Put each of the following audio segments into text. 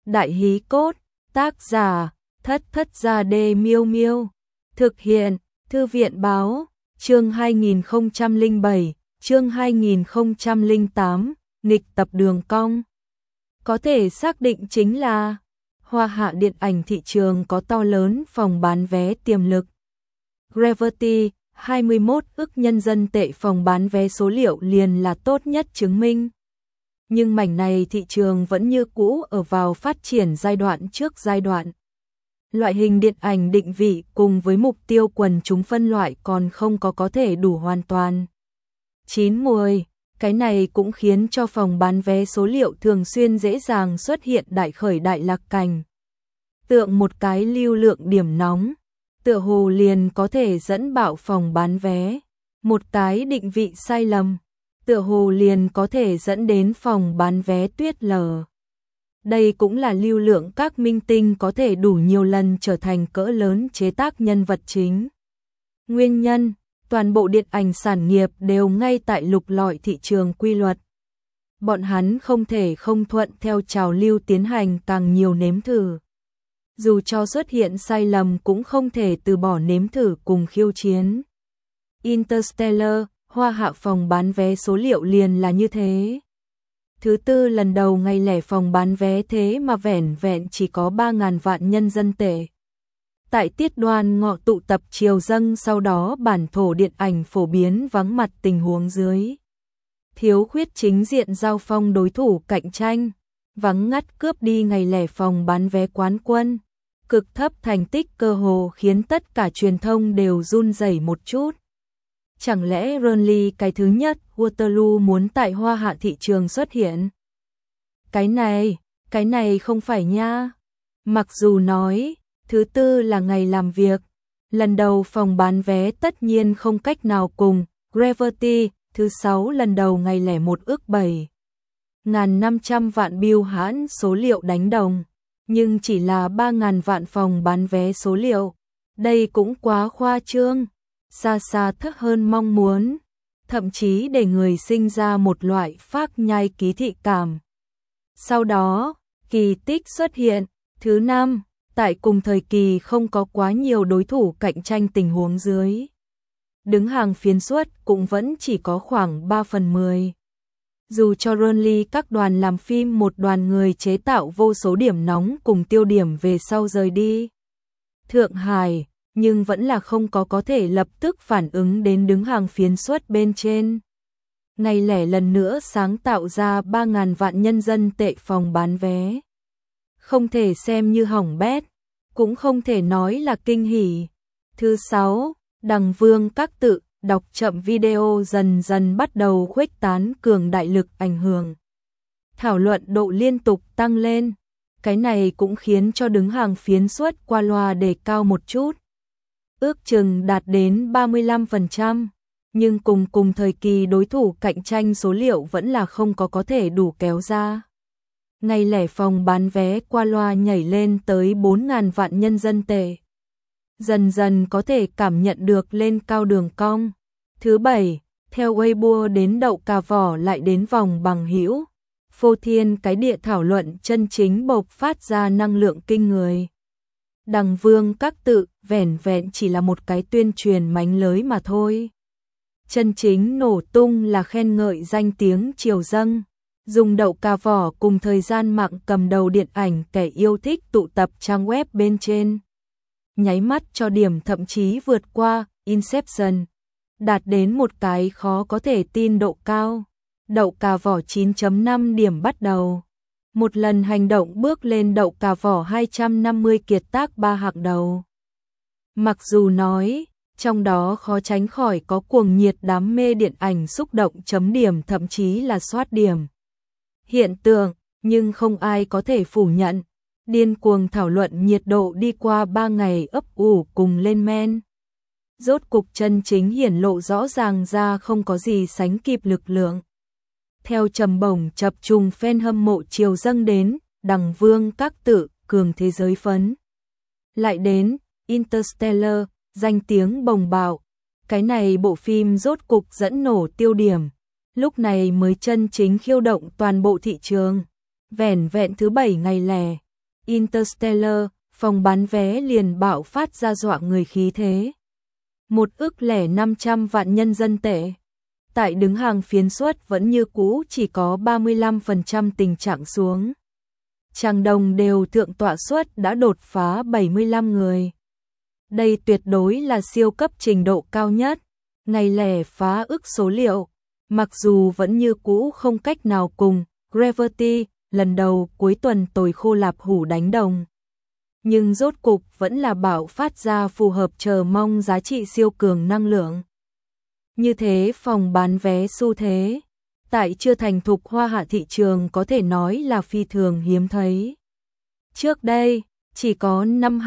Đại hí cốt, tác giả, Thất Thất Gia Đê Miêu Miêu. Thực hiện, Thư viện báo, chương 2007, chương 2008, nghịch tập đường cong. Có thể xác định chính là Hoa Hạ điện ảnh thị trường có to lớn phòng bán vé tiềm lực. Gravity, 21 ức nhân dân tệ phòng bán vé số liệu liền là tốt nhất chứng minh. Nhưng mảnh này thị trường vẫn như cũ ở vào phát triển giai đoạn trước giai đoạn. Loại hình điện ảnh định vị cùng với mục tiêu quần chúng phân loại còn không có thể đủ hoàn toàn chín mùi. Cái này cũng khiến cho phòng bán vé số liệu thường xuyên dễ dàng xuất hiện đại khởi đại lạc cảnh. Tượng một cái lưu lượng điểm nóng, tựa hồ liền có thể dẫn bạo phòng bán vé. Một cái định vị sai lầm, tựa hồ liền có thể dẫn đến phòng bán vé tuyết lở. Đây cũng là lưu lượng các minh tinh có thể đủ nhiều lần trở thành cỡ lớn chế tác nhân vật chính. Nguyên nhân, toàn bộ điện ảnh sản nghiệp đều ngay tại lục lọi thị trường quy luật. Bọn hắn không thể không thuận theo trào lưu tiến hành càng nhiều nếm thử. Dù cho xuất hiện sai lầm cũng không thể từ bỏ nếm thử cùng khiêu chiến. Interstellar, Hoa Hạ phòng bán vé số liệu liền là như thế. Thứ tư lần đầu ngày lẻ phòng bán vé thế mà vẻn vẹn chỉ có 3.000 vạn nhân dân tệ. Tại tiết đoan ngọ tụ tập triều dâng sau đó bản thổ điện ảnh phổ biến vắng mặt tình huống dưới. Thiếu khuyết chính diện giao phong đối thủ cạnh tranh, vắng ngắt cướp đi ngày lẻ phòng bán vé quán quân. Cực thấp thành tích cơ hồ khiến tất cả truyền thông đều run rẩy một chút. Chẳng lẽ Burnley cái thứ nhất Waterloo muốn tại Hoa Hạ thị trường xuất hiện? Cái này không phải nha. Mặc dù nói, thứ tư là ngày làm việc, lần đầu phòng bán vé tất nhiên không cách nào cùng Gravity, thứ sáu lần đầu ngày lẻ 1 ức 7.500 vạn bill hãn số liệu đánh đồng, nhưng chỉ là 3.000 vạn phòng bán vé số liệu. Đây cũng quá khoa trương, xa xa thấp hơn mong muốn, thậm chí để người sinh ra một loại phác nhai ký thị cảm. Sau đó, kỳ tích xuất hiện, thứ năm, tại cùng thời kỳ không có quá nhiều đối thủ cạnh tranh tình huống dưới. Đứng hàng phiến suất cũng vẫn chỉ có khoảng 3/10. Dù cho Burnley các đoàn làm phim một đoàn người chế tạo vô số điểm nóng cùng tiêu điểm về sau rời đi Thượng Hải, nhưng vẫn là không có thể lập tức phản ứng đến đứng hàng phiến suất bên trên. Ngày lẻ lần nữa sáng tạo ra 3.000 vạn nhân dân tệ phòng bán vé. Không thể xem như hỏng bét, cũng không thể nói là kinh hỉ. Thứ sáu, Đằng Vương các tự, đọc chậm video dần dần bắt đầu khuếch tán cường đại lực ảnh hưởng. Thảo luận độ liên tục tăng lên, cái này cũng khiến cho đứng hàng phiến suất qua loa đề cao một chút. Ước chừng đạt đến 35%, nhưng cùng thời kỳ đối thủ cạnh tranh số liệu vẫn là không có thể đủ kéo ra. Ngày lẻ phòng bán vé qua loa nhảy lên tới 4.000 vạn nhân dân tệ. Dần dần có thể cảm nhận được lên cao đường cong. Thứ bảy, theo Weibo đến đậu cà vỏ lại đến vòng bằng hữu. Phô thiên cái địa thảo luận chân chính bộc phát ra năng lượng kinh người. Đằng Vương các tự vẻn vẹn chỉ là một cái tuyên truyền mánh lới mà thôi. Chân chính nổ tung là khen ngợi danh tiếng triều dâng. Dùng đậu cà vỏ cùng thời gian mạng cầm đầu điện ảnh kẻ yêu thích tụ tập trang web bên trên. Nháy mắt cho điểm thậm chí vượt qua Inception, đạt đến một cái khó có thể tin độ cao. Đậu cà vỏ 9.5 điểm bắt đầu. Một lần hành động bước lên đậu cà vỏ 250 kiệt tác 3 hạng đầu. Mặc dù nói, trong đó khó tránh khỏi có cuồng nhiệt đam mê điện ảnh xúc động chấm điểm thậm chí là soát điểm. Hiện tượng, nhưng không ai có thể phủ nhận. Điên cuồng thảo luận nhiệt độ đi qua 3 ngày ấp ủ cùng lên men. Rốt cục chân chính hiển lộ rõ ràng ra không có gì sánh kịp lực lượng. Theo trầm bổng chập trùng fan hâm mộ triều dâng đến, Đằng Vương các tự, cường thế giới phấn. Lại đến, Interstellar, danh tiếng bồng bạo. Cái này bộ phim rốt cục dẫn nổ tiêu điểm. Lúc này mới chân chính khiêu động toàn bộ thị trường. Vẻn vẹn thứ 7 ngày lẻ, Interstellar, phòng bán vé liền bạo phát ra dọa người khí thế. 1,5 ức vạn nhân dân tệ. Tại đứng hàng phiến suất vẫn như cũ chỉ có 35% tình trạng xuống. Chàng đồng đều thượng tọa suất đã đột phá 75 người. Đây tuyệt đối là siêu cấp trình độ cao nhất, ngày lẻ phá ức số liệu, mặc dù vẫn như cũ không cách nào cùng Gravity lần đầu cuối tuần tồi khô lạp hủ đánh đồng. Nhưng rốt cục vẫn là bạo phát ra phù hợp chờ mong giá trị siêu cường năng lượng. Như thế phòng bán vé xu thế, tại chưa thành thục hoa hạ thị trường có thể nói là phi thường hiếm thấy. Trước đây, chỉ có năm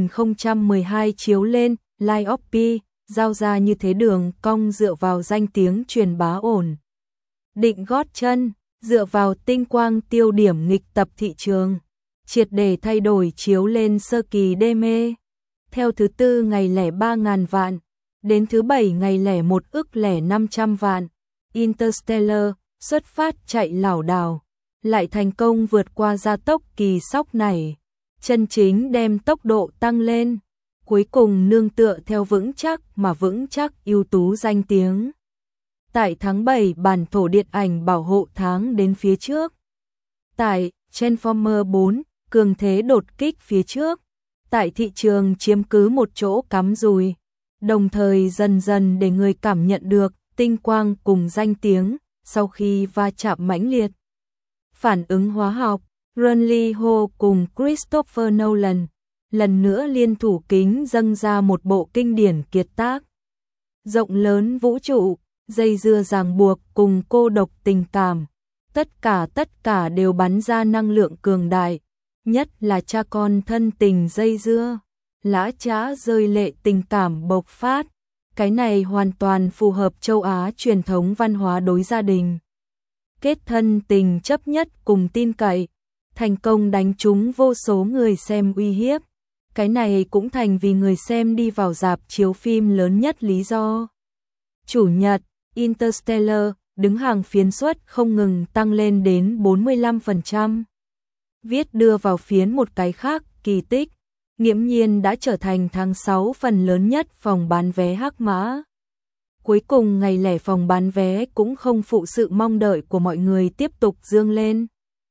2012 chiếu lên, Live of Pi, giao ra như thế đường cong dựa vào danh tiếng truyền bá ổn. Định gót chân, dựa vào tinh quang tiêu điểm nghịch tập thị trường, triệt để thay đổi chiếu lên sơ kỳ đê mê. Theo thứ tư ngày lẻ 3.000 vạn, đến thứ bảy ngày lẻ 1,5 ức vạn, Interstellar xuất phát chạy lảo đảo, lại thành công vượt qua gia tốc kỳ sóc này, chân chính đem tốc độ tăng lên, cuối cùng nương tựa theo vững chắc ưu tú danh tiếng. Tại tháng 7 bản thổ điện ảnh bảo hộ tháng đến phía trước. Tại Transformer 4, cường thế đột kích phía trước. Tại thị trường chiếm cứ một chỗ cắm rùi, đồng thời dần dần để người cảm nhận được tinh quang cùng danh tiếng sau khi va chạm mãnh liệt. Phản ứng hóa học, Stanley Ho cùng Christopher Nolan lần nữa liên thủ kính dâng ra một bộ kinh điển kiệt tác. Rộng lớn vũ trụ, dây dưa ràng buộc cùng cô độc tình cảm, tất cả đều bắn ra năng lượng cường đại, nhất là cha con thân tình dây dưa, lã chã rơi lệ tình cảm bộc phát. Cái này hoàn toàn phù hợp châu Á truyền thống văn hóa đối gia đình. Kết thân tình chấp nhất cùng tin cậy, thành công đánh trúng vô số người xem uy hiếp. Cái này cũng thành vì người xem đi vào rạp chiếu phim lớn nhất lý do. Chủ nhật, Interstellar đứng hàng phiến suất không ngừng tăng lên đến 45%. Viết đưa vào phiến một cái khác, kỳ tích, nghiễm nhiên đã trở thành tháng 6 phần lớn nhất phòng bán vé hắc mã. Cuối cùng ngày lẻ phòng bán vé cũng không phụ sự mong đợi của mọi người tiếp tục dương lên.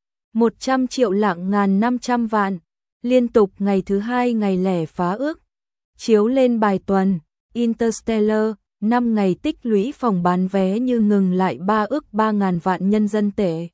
100 triệu lạng ngàn 500 vạn, liên tục ngày thứ hai ngày lẻ phá ước. Chiếu lên bài tuần, Interstellar, 5 ngày tích lũy phòng bán vé như ngừng lại 3,3 ức vạn nhân dân tệ.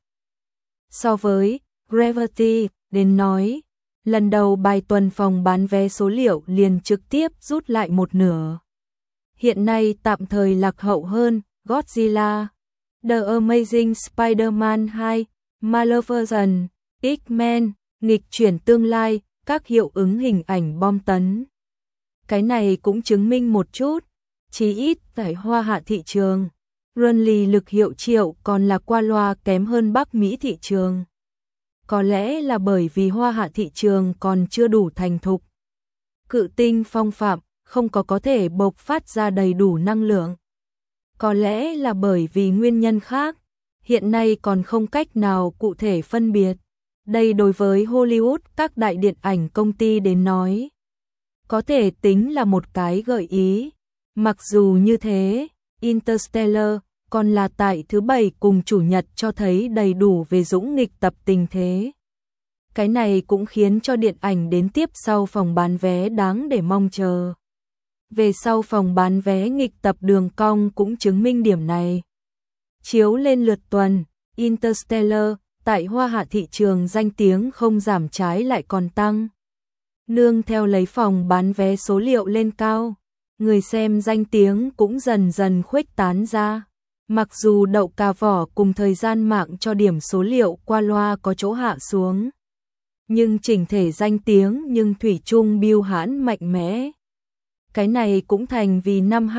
So với Gravity, đến nói, lần đầu bài tuần phòng bán vé số liệu liền trực tiếp rút lại một nửa. Hiện nay tạm thời lạc hậu hơn Godzilla, The Amazing Spider-Man 2, Maleficent, X-Men, nghịch chuyển tương lai, các hiệu ứng hình ảnh bom tấn. Cái này cũng chứng minh một chút, chí ít tại hoa hạ thị trường, Stanley lực hiệu triệu còn là qua loa kém hơn Bắc Mỹ thị trường. Có lẽ là bởi vì hoa hạ thị trường còn chưa đủ thành thục. Cự tinh phong phạm không có thể bộc phát ra đầy đủ năng lượng. Có lẽ là bởi vì nguyên nhân khác, hiện nay còn không cách nào cụ thể phân biệt. Đây đối với Hollywood các đại điện ảnh công ty đến nói, có thể tính là một cái gợi ý. Mặc dù như thế, Interstellar còn là tại thứ bảy cùng chủ nhật cho thấy đầy đủ về dũng nghịch tập tình thế. Cái này cũng khiến cho điện ảnh đến tiếp sau phòng bán vé đáng để mong chờ. Về sau phòng bán vé nghịch tập đường cong cũng chứng minh điểm này. Chiếu lên lượt tuần, Interstellar tại hoa hạ thị trường danh tiếng không giảm trái lại còn tăng. Nương theo lấy phòng bán vé số liệu lên cao, người xem danh tiếng cũng dần dần khuếch tán ra. Mặc dù đậu cà vỏ cùng thời gian mạng cho điểm số liệu qua loa có chỗ hạ xuống, nhưng chỉnh thể danh tiếng nhưng thủy chung biêu hãn mạnh mẽ. Cái này cũng thành vì năm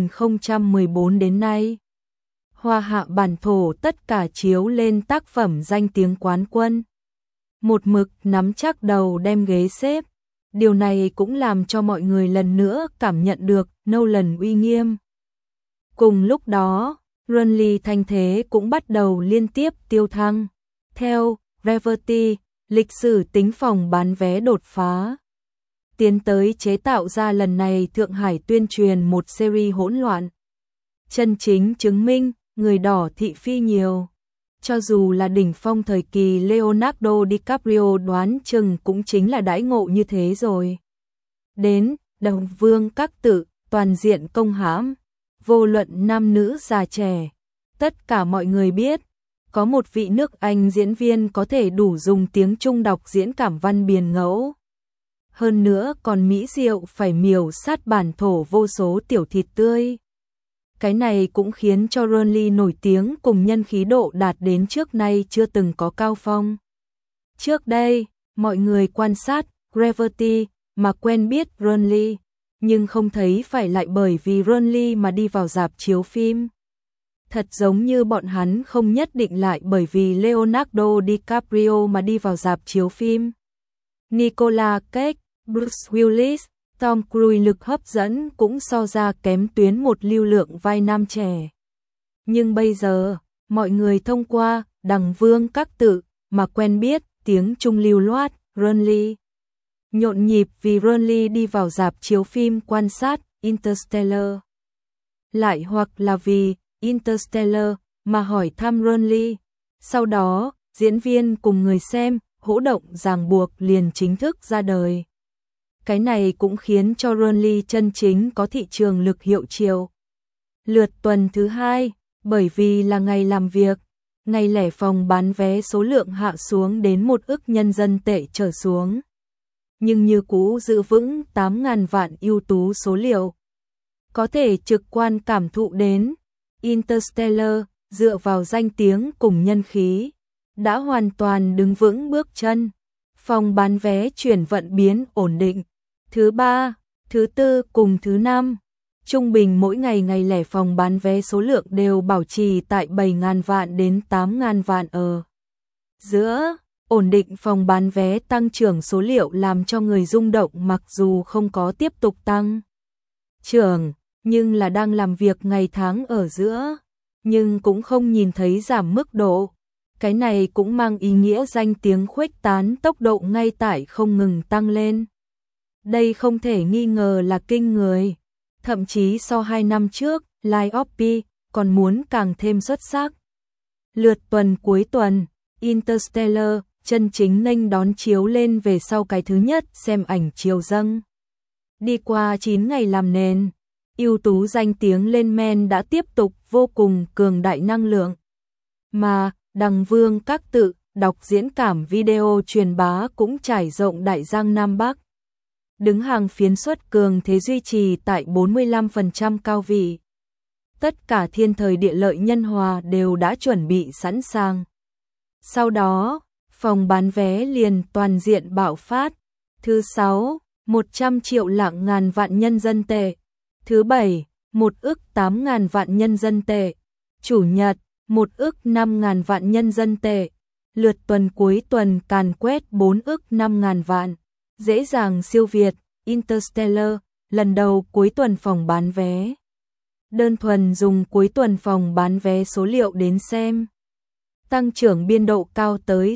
2014 đến nay, hoa hạ bản thổ tất cả chiếu lên tác phẩm danh tiếng quán quân. Một mực nắm chắc đầu đem ghế xếp. Điều này cũng làm cho mọi người lần nữa cảm nhận được Nolan uy nghiêm. Cùng lúc đó, Stanley thanh thế cũng bắt đầu liên tiếp tiêu thăng. Theo Gravity, Lịch sử tính phòng bán vé đột phá. Tiến tới chế tạo ra lần này Thượng Hải tuyên truyền một series hỗn loạn. Chân chính chứng minh, người đỏ thị phi nhiều. Cho dù là đỉnh phong thời kỳ Leonardo DiCaprio đoán chừng cũng chính là đãi ngộ như thế rồi. Đến, Đồng Vương các tự, toàn diện công hãm, vô luận nam nữ già trẻ. Tất cả mọi người biết, có một vị nước Anh diễn viên có thể đủ dùng tiếng Trung đọc diễn cảm văn biền ngẫu. Hơn nữa còn mỹ diệu phải miểu sát bản thổ vô số tiểu thịt tươi. Cái này cũng khiến cho Ronly nổi tiếng cùng nhân khí độ đạt đến trước nay chưa từng có cao phong. Trước đây, mọi người quan sát Gravity mà quen biết Ronly, nhưng không thấy phải lại bởi vì Ronly mà đi vào rạp chiếu phim. Thật giống như bọn hắn không nhất định lại bởi vì Leonardo DiCaprio mà đi vào rạp chiếu phim. Nicolas Cage, Bruce Willis, Tom Cruise lực hấp dẫn cũng so ra kém tuyến một lưu lượng vai nam trẻ. Nhưng bây giờ, mọi người thông qua Đằng Vương các tự mà quen biết tiếng Trung lưu loát, Ronly. Nhộn nhịp vì Ronly đi vào rạp chiếu phim quan sát Interstellar. Lại hoặc là vì Interstellar mà hỏi thăm Ronly. Sau đó, diễn viên cùng người xem, hỗ động ràng buộc liền chính thức ra đời. Cái này cũng khiến cho Ronly chân chính có thị trường lực hiệu triệu. Lượt tuần thứ 2, bởi vì là ngày làm việc, ngày lẻ phòng bán vé số lượng hạ xuống đến 1 ức nhân dân tệ trở xuống. Nhưng như cũ giữ vững 8.000 vạn ưu tú số liệu. Có thể trực quan cảm thụ đến, Interstellar, dựa vào danh tiếng cùng nhân khí, đã hoàn toàn đứng vững bước chân. Phòng bán vé chuyển vận biến ổn định. Thứ 3, thứ 4 cùng thứ 5, trung bình mỗi ngày ngày lẻ phòng bán vé số lượng đều bảo trì tại 7.000 vạn đến 8.000 vạn ở giữa. Ổn định phòng bán vé tăng trưởng số liệu làm cho người rung động mặc dù không có tiếp tục tăng trưởng, nhưng là đang làm việc ngày tháng ở giữa, nhưng cũng không nhìn thấy giảm mức độ. Cái này cũng mang ý nghĩa danh tiếng khuếch tán tốc độ ngay tại không ngừng tăng lên. Đây không thể nghi ngờ là kinh người, thậm chí so 2 năm trước, Live OP còn muốn càng thêm xuất sắc. Lượt tuần cuối tuần, Interstellar chân chính nghênh đón chiếu lên về sau cái thứ nhất xem ảnh chiều dâng. Đi qua 9 ngày làm nền, ưu tú danh tiếng lên men đã tiếp tục vô cùng cường đại năng lượng. Mà, Đằng Vương các tự, đọc diễn cảm video truyền bá cũng trải rộng Đại Giang Nam Bắc. Đứng hàng phiến xuất cường thế duy trì tại 45% cao vị. Tất cả thiên thời địa lợi nhân hòa đều đã chuẩn bị sẵn sàng. Sau đó, phòng bán vé liền toàn diện bạo phát. Thứ 6, 100 triệu lạng ngàn vạn nhân dân tệ. Thứ 7, 1 ức 8.000 vạn nhân dân tệ. Chủ nhật, 1 ức 5.000 vạn nhân dân tệ. Lượt tuần cuối tuần càn quét 4 ức 5.000 vạn. Dễ dàng siêu việt Interstellar, lần đầu cuối tuần phòng bán vé. Đơn thuần dùng cuối tuần phòng bán vé số liệu đến xem. Tăng trưởng biên độ cao tới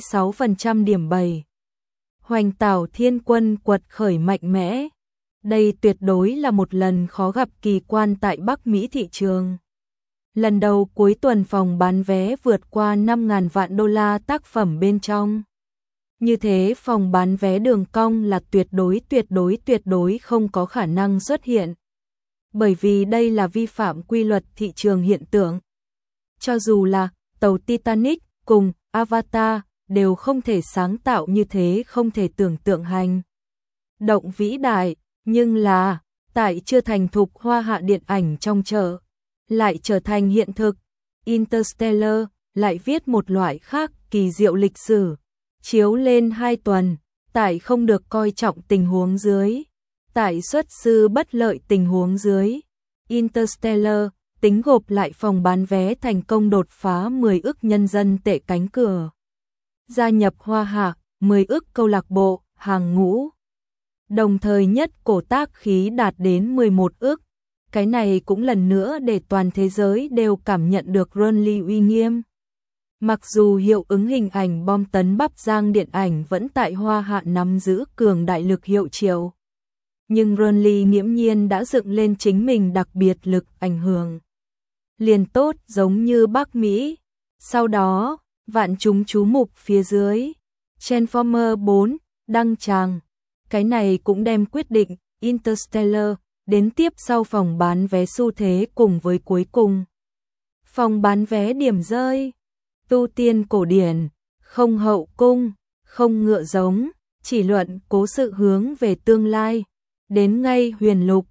66% điểm 7. Hoành Tảo Thiên Quân quật khởi mạnh mẽ. Đây tuyệt đối là một lần khó gặp kỳ quan tại Bắc Mỹ thị trường. Lần đầu cuối tuần phòng bán vé vượt qua 5.000 vạn đô la tác phẩm bên trong. Như thế phòng bán vé đường cong là tuyệt đối không có khả năng xuất hiện. Bởi vì đây là vi phạm quy luật thị trường hiện tượng. Cho dù là tàu Titanic cùng Avatar đều không thể sáng tạo như thế, không thể tưởng tượng hành động vĩ đại, nhưng là tại chưa thành thục hoa hạ điện ảnh trong chợ, lại trở thành hiện thực. Interstellar lại viết một loại khác kỳ diệu lịch sử, chiếu lên 2 tuần, tại không được coi trọng tình huống dưới, tại xuất sư bất lợi tình huống dưới, Interstellar tính gộp lại phòng bán vé thành công đột phá 10 ức nhân dân tệ cánh cửa. Gia nhập hoa hạ, 10 ức câu lạc bộ, hàng ngũ. Đồng thời nhất cổ tác khí đạt đến 11 ức. Cái này cũng lần nữa để toàn thế giới đều cảm nhận được Ronly uy nghiêm. Mặc dù hiệu ứng hình ảnh bom tấn bắp rang điện ảnh vẫn tại Hoa Hạ nắm giữ cường đại lực hiệu triệu, nhưng Renly nghiễm nhiên đã dựng lên chính mình đặc biệt lực ảnh hưởng. Liền tốt giống như Bắc Mỹ. Sau đó, vạn chúng chú mục phía dưới. Transformer 4, đăng tràng. Cái này cũng đem quyết định Interstellar đến tiếp sau phòng bán vé xu thế cùng với cuối cùng. Phòng bán vé điểm rơi. Tu tiên cổ điển, không hậu cung, không ngựa giống, chỉ luận cố sự hướng về tương lai. Đến ngay huyền lục,